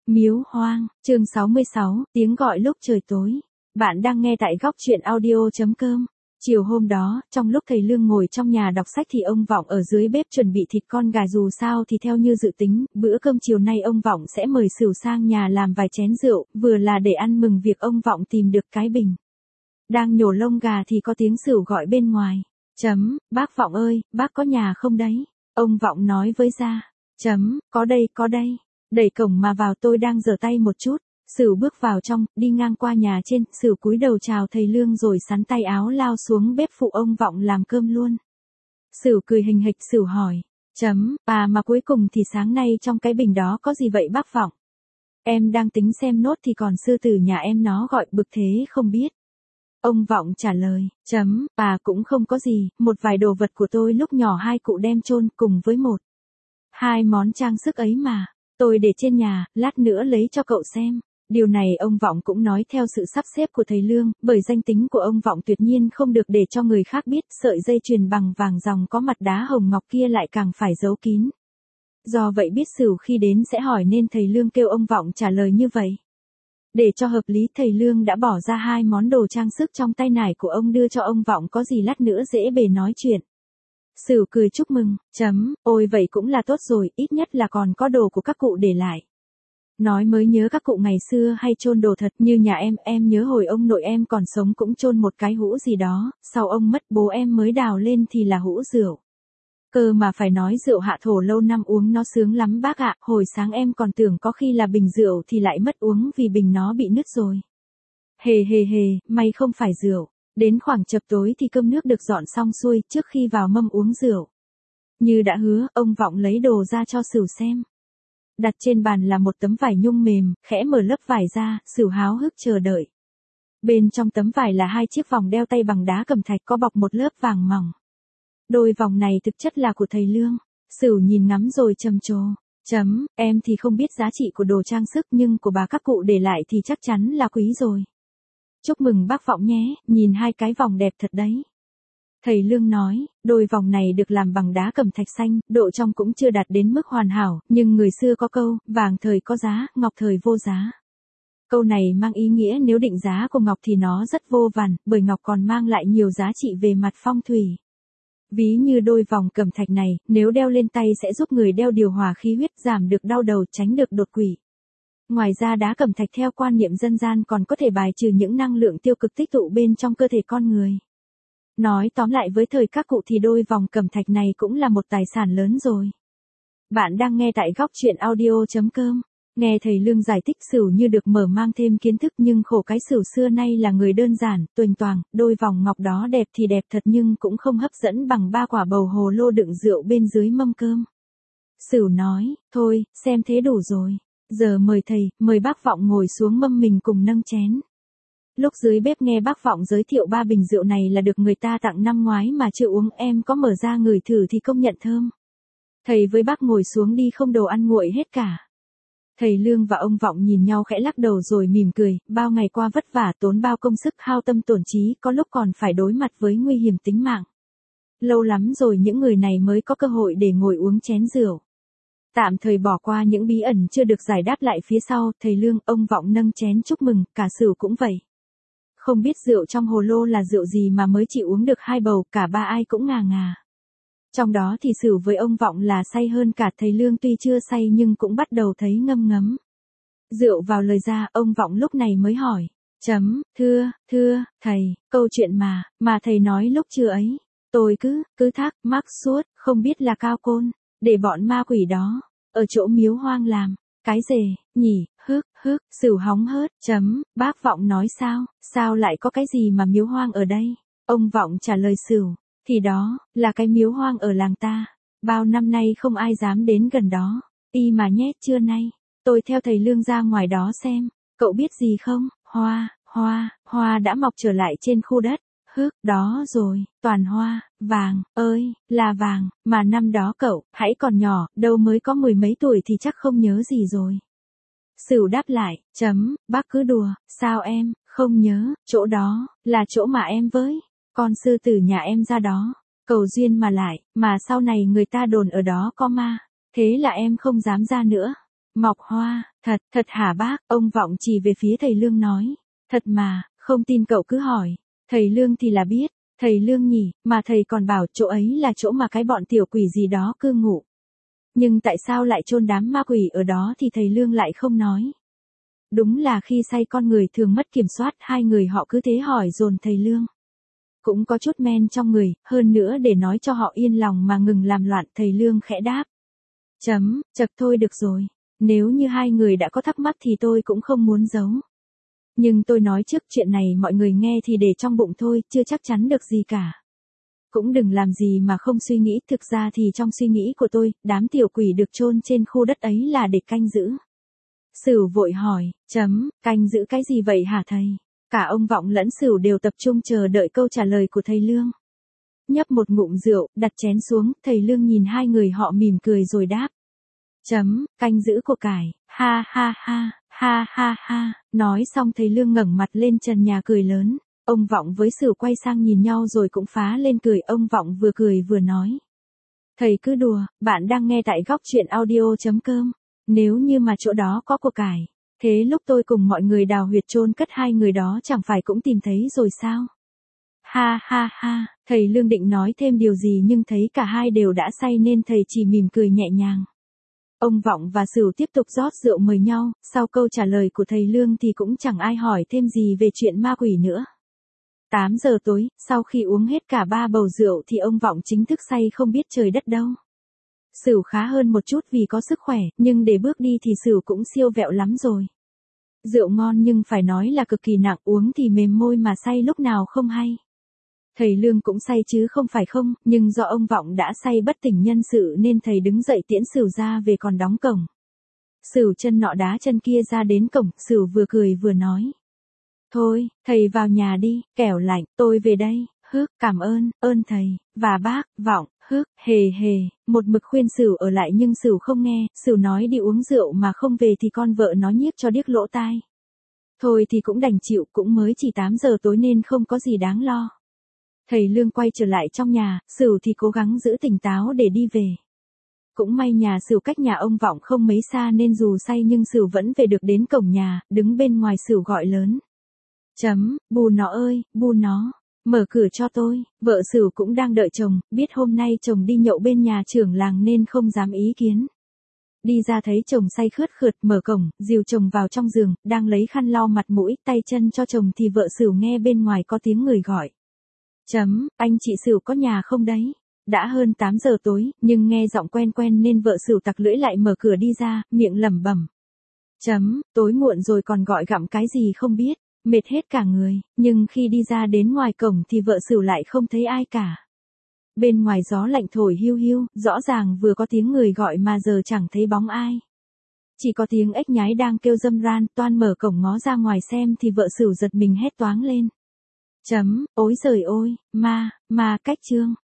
Miếu hoang, chương 66, tiếng gọi lúc trời tối. Bạn đang nghe tại góc truyện audio.com. Chiều hôm đó, trong lúc thầy Lương ngồi trong nhà đọc sách thì ông Vọng ở dưới bếp chuẩn bị thịt con gà, dù sao thì theo như dự tính, bữa cơm chiều nay ông Vọng sẽ mời Sửu sang nhà làm vài chén rượu, vừa là để ăn mừng việc ông Vọng tìm được cái bình. Đang nhổ lông gà thì có tiếng Sửu gọi bên ngoài. Bác Vọng ơi, bác có nhà không đấy? Ông Vọng nói với Gia. Có đây. Đẩy cổng mà vào, tôi đang rửa tay một chút. Sửu bước vào trong, đi ngang qua nhà trên, Sửu cúi đầu chào thầy Lương rồi sắn tay áo lao xuống bếp phụ ông Vọng làm cơm luôn. Sửu cười hình hịch, Sửu hỏi. Mà cuối cùng thì sáng nay trong cái bình đó có gì vậy bác Vọng? Em đang tính xem nốt thì còn sư tử nhà em nó gọi bực thế không biết. Ông Vọng trả lời. Cũng không có gì, một vài đồ vật của tôi lúc nhỏ hai cụ đem chôn cùng với hai món trang sức ấy mà. Tôi để trên nhà, lát nữa lấy cho cậu xem. Điều này ông Vọng cũng nói theo sự sắp xếp của thầy Lương, bởi danh tính của ông Vọng tuyệt nhiên không được để cho người khác biết, sợi dây chuyền bằng vàng ròng có mặt đá hồng ngọc kia lại càng phải giấu kín. Do vậy biết Sửu khi đến sẽ hỏi nên thầy Lương kêu ông Vọng trả lời như vậy. Để cho hợp lý, thầy Lương đã bỏ ra hai món đồ trang sức trong tay nải của ông đưa cho ông Vọng, có gì lát nữa dễ bề nói chuyện. Sửu cười chúc mừng. Ôi vậy cũng là tốt rồi, ít nhất là còn có đồ của các cụ để lại. Nói mới nhớ các cụ ngày xưa hay chôn đồ thật, như nhà em nhớ hồi ông nội em còn sống cũng chôn một cái hũ gì đó, sau ông mất bố em mới đào lên thì là hũ rượu. Cơ mà phải nói rượu hạ thổ lâu năm uống nó sướng lắm bác ạ, hồi sáng em còn tưởng có khi là bình rượu thì lại mất uống vì bình nó bị nứt rồi. Hề, may không phải rượu. Đến khoảng chập tối thì cơm nước được dọn xong xuôi, trước khi vào mâm uống rượu. Như đã hứa, ông Vọng lấy đồ ra cho Sửu xem. Đặt trên bàn là một tấm vải nhung mềm, khẽ mở lớp vải ra, Sửu háo hức chờ đợi. Bên trong tấm vải là hai chiếc vòng đeo tay bằng đá cẩm thạch có bọc một lớp vàng mỏng. Đôi vòng này thực chất là của thầy Lương. Sửu nhìn ngắm rồi trầm trồ. Em thì không biết giá trị của đồ trang sức nhưng của bà các cụ để lại thì chắc chắn là quý rồi. Chúc mừng bác Vọng nhé, nhìn hai cái vòng đẹp thật đấy. Thầy Lương nói, đôi vòng này được làm bằng đá cẩm thạch xanh, độ trong cũng chưa đạt đến mức hoàn hảo, nhưng người xưa có câu, vàng thời có giá, ngọc thời vô giá. Câu này mang ý nghĩa nếu định giá của ngọc thì nó rất vô vàn, bởi ngọc còn mang lại nhiều giá trị về mặt phong thủy. Ví như đôi vòng cẩm thạch này, nếu đeo lên tay sẽ giúp người đeo điều hòa khí huyết, giảm được đau đầu, tránh được đột quỵ. Ngoài ra đá cẩm thạch theo quan niệm dân gian còn có thể bài trừ những năng lượng tiêu cực tích tụ bên trong cơ thể con người. Nói tóm lại với thời các cụ thì đôi vòng cẩm thạch này cũng là một tài sản lớn rồi. Bạn đang nghe tại góc truyện audio.com. Nghe thầy Lương giải thích Sửu như được mở mang thêm kiến thức, nhưng khổ cái Sửu xưa nay là người đơn giản, tuềnh toàng, đôi vòng ngọc đó đẹp thì đẹp thật nhưng cũng không hấp dẫn bằng ba quả bầu hồ lô đựng rượu bên dưới mâm cơm. Sửu nói, thôi, xem thế đủ rồi. Giờ mời thầy, mời bác Vọng ngồi xuống mâm mình cùng nâng chén. Lúc dưới bếp nghe bác Vọng giới thiệu ba bình rượu này là được người ta tặng năm ngoái mà chưa uống, em có mở ra ngửi thử thì công nhận thơm. Thầy với bác ngồi xuống đi, không đồ ăn nguội hết cả. Thầy Lương và ông Vọng nhìn nhau khẽ lắc đầu rồi mỉm cười, bao ngày qua vất vả tốn bao công sức hao tâm tổn trí, có lúc còn phải đối mặt với nguy hiểm tính mạng. Lâu lắm rồi những người này mới có cơ hội để ngồi uống chén rượu. Tạm thời bỏ qua những bí ẩn chưa được giải đáp lại phía sau, thầy Lương, ông Vọng nâng chén chúc mừng, cả Sửu cũng vậy. Không biết rượu trong hồ lô là rượu gì mà mới chỉ uống được hai bầu, cả ba ai cũng ngà ngà. Trong đó thì Sửu với ông Vọng là say hơn cả, thầy Lương tuy chưa say nhưng cũng bắt đầu thấy ngâm ngấm. Rượu vào lời ra, ông Vọng lúc này mới hỏi. Thưa, thầy, câu chuyện mà thầy nói lúc trưa ấy, tôi cứ thắc mắc suốt, không biết là cao côn, để bọn ma quỷ đó, ở chỗ miếu hoang làm, cái rề, nhỉ, Sửu hóng hớt, bác Vọng nói sao lại có cái gì mà miếu hoang ở đây? Ông Vọng trả lời Sửu, thì đó, là cái miếu hoang ở làng ta, bao năm nay không ai dám đến gần đó, y mà nhét trưa nay, tôi theo thầy Lương ra ngoài đó xem, cậu biết gì không, hoa đã mọc trở lại trên khu đất. Đó rồi, toàn hoa, vàng, ơi, là vàng, mà năm đó cậu, hãy còn nhỏ, đâu mới có mười mấy tuổi thì chắc không nhớ gì rồi. Sửu đáp lại, bác cứ đùa, sao em, không nhớ, chỗ đó, là chỗ mà em với con sư tử nhà em ra đó, cầu duyên mà lại, mà sau này người ta đồn ở đó có ma, thế là em không dám ra nữa. Mọc hoa, thật hả bác, ông Vọng chỉ về phía thầy Lương nói. Thật mà, không tin cậu cứ hỏi. Thầy Lương thì là biết, thầy Lương nhỉ, mà thầy còn bảo chỗ ấy là chỗ mà cái bọn tiểu quỷ gì đó cư ngụ. Nhưng tại sao lại chôn đám ma quỷ ở đó thì thầy Lương lại không nói. Đúng là khi say con người thường mất kiểm soát, hai người họ cứ thế hỏi dồn thầy Lương. Cũng có chút men trong người, hơn nữa để nói cho họ yên lòng mà ngừng làm loạn, thầy Lương khẽ đáp. Chật thôi được rồi, nếu như hai người đã có thắc mắc thì tôi cũng không muốn giấu. Nhưng tôi nói trước chuyện này mọi người nghe thì để trong bụng thôi, chưa chắc chắn được gì cả. Cũng đừng làm gì mà không suy nghĩ, thực ra thì trong suy nghĩ của tôi, đám tiểu quỷ được chôn trên khu đất ấy là để canh giữ. Sửu vội hỏi, canh giữ cái gì vậy hả thầy? Cả ông Vọng lẫn Sửu đều tập trung chờ đợi câu trả lời của thầy Lương. Nhấp một ngụm rượu, đặt chén xuống, thầy Lương nhìn hai người họ mỉm cười rồi đáp. Canh giữ của cải, ha ha ha, ha ha ha, nói xong thầy Lương ngẩng mặt lên trần nhà cười lớn. Ông Vọng với Sửu quay sang nhìn nhau rồi cũng phá lên cười, ông Vọng vừa cười vừa nói. Thầy cứ đùa, bạn đang nghe tại góc truyện audio.com. Nếu như mà chỗ đó có của cải, thế lúc tôi cùng mọi người đào huyệt chôn cất hai người đó chẳng phải cũng tìm thấy rồi sao? Ha ha ha, thầy Lương định nói thêm điều gì nhưng thấy cả hai đều đã say nên thầy chỉ mỉm cười nhẹ nhàng. Ông Vọng và Sửu tiếp tục rót rượu mời nhau, sau câu trả lời của thầy Lương thì cũng chẳng ai hỏi thêm gì về chuyện ma quỷ nữa. 8 giờ tối, sau khi uống hết cả 3 bầu rượu thì ông Vọng chính thức say không biết trời đất đâu. Sửu khá hơn một chút vì có sức khỏe, nhưng để bước đi thì Sửu cũng siêu vẹo lắm rồi. Rượu ngon nhưng phải nói là cực kỳ nặng, uống thì mềm môi mà say lúc nào không hay. Thầy Lương cũng say chứ không phải không, nhưng do ông Vọng đã say bất tỉnh nhân sự nên thầy đứng dậy tiễn Sửu ra về còn đóng cổng. Sửu chân nọ đá chân kia ra đến cổng, Sửu vừa cười vừa nói. Thôi, thầy vào nhà đi, kẻo lạnh, tôi về đây, cảm ơn thầy, và bác, Vọng, hề, một mực khuyên Sửu ở lại nhưng Sửu không nghe, Sửu nói đi uống rượu mà không về thì con vợ nó nhiếc cho điếc lỗ tai. Thôi thì cũng đành chịu, cũng mới chỉ 8 giờ tối nên không có gì đáng lo. Thầy Lương quay trở lại trong nhà, Sửu thì cố gắng giữ tỉnh táo để đi về. Cũng may nhà Sửu cách nhà ông Vọng không mấy xa nên dù say nhưng Sửu vẫn về được đến cổng nhà, đứng bên ngoài Sửu gọi lớn. Bù nó ơi, bù nó, mở cửa cho tôi, vợ Sửu cũng đang đợi chồng, biết hôm nay chồng đi nhậu bên nhà trưởng làng nên không dám ý kiến. Đi ra thấy chồng say khướt khượt, mở cổng, dìu chồng vào trong giường, đang lấy khăn lau mặt mũi, tay chân cho chồng thì vợ Sửu nghe bên ngoài có tiếng người gọi. Anh chị Sửu có nhà không đấy? Đã hơn 8 giờ tối, nhưng nghe giọng quen quen nên vợ Sửu tặc lưỡi lại mở cửa đi ra, miệng lẩm bẩm. Tối muộn rồi còn gọi gặm cái gì không biết, mệt hết cả người, nhưng khi đi ra đến ngoài cổng thì vợ Sửu lại không thấy ai cả. Bên ngoài gió lạnh thổi hiu hiu, rõ ràng vừa có tiếng người gọi mà giờ chẳng thấy bóng ai. Chỉ có tiếng ếch nhái đang kêu râm ran, toan mở cổng ngó ra ngoài xem thì vợ Sửu giật mình hét toáng lên. Ối giời ôi, ma, cách Trương.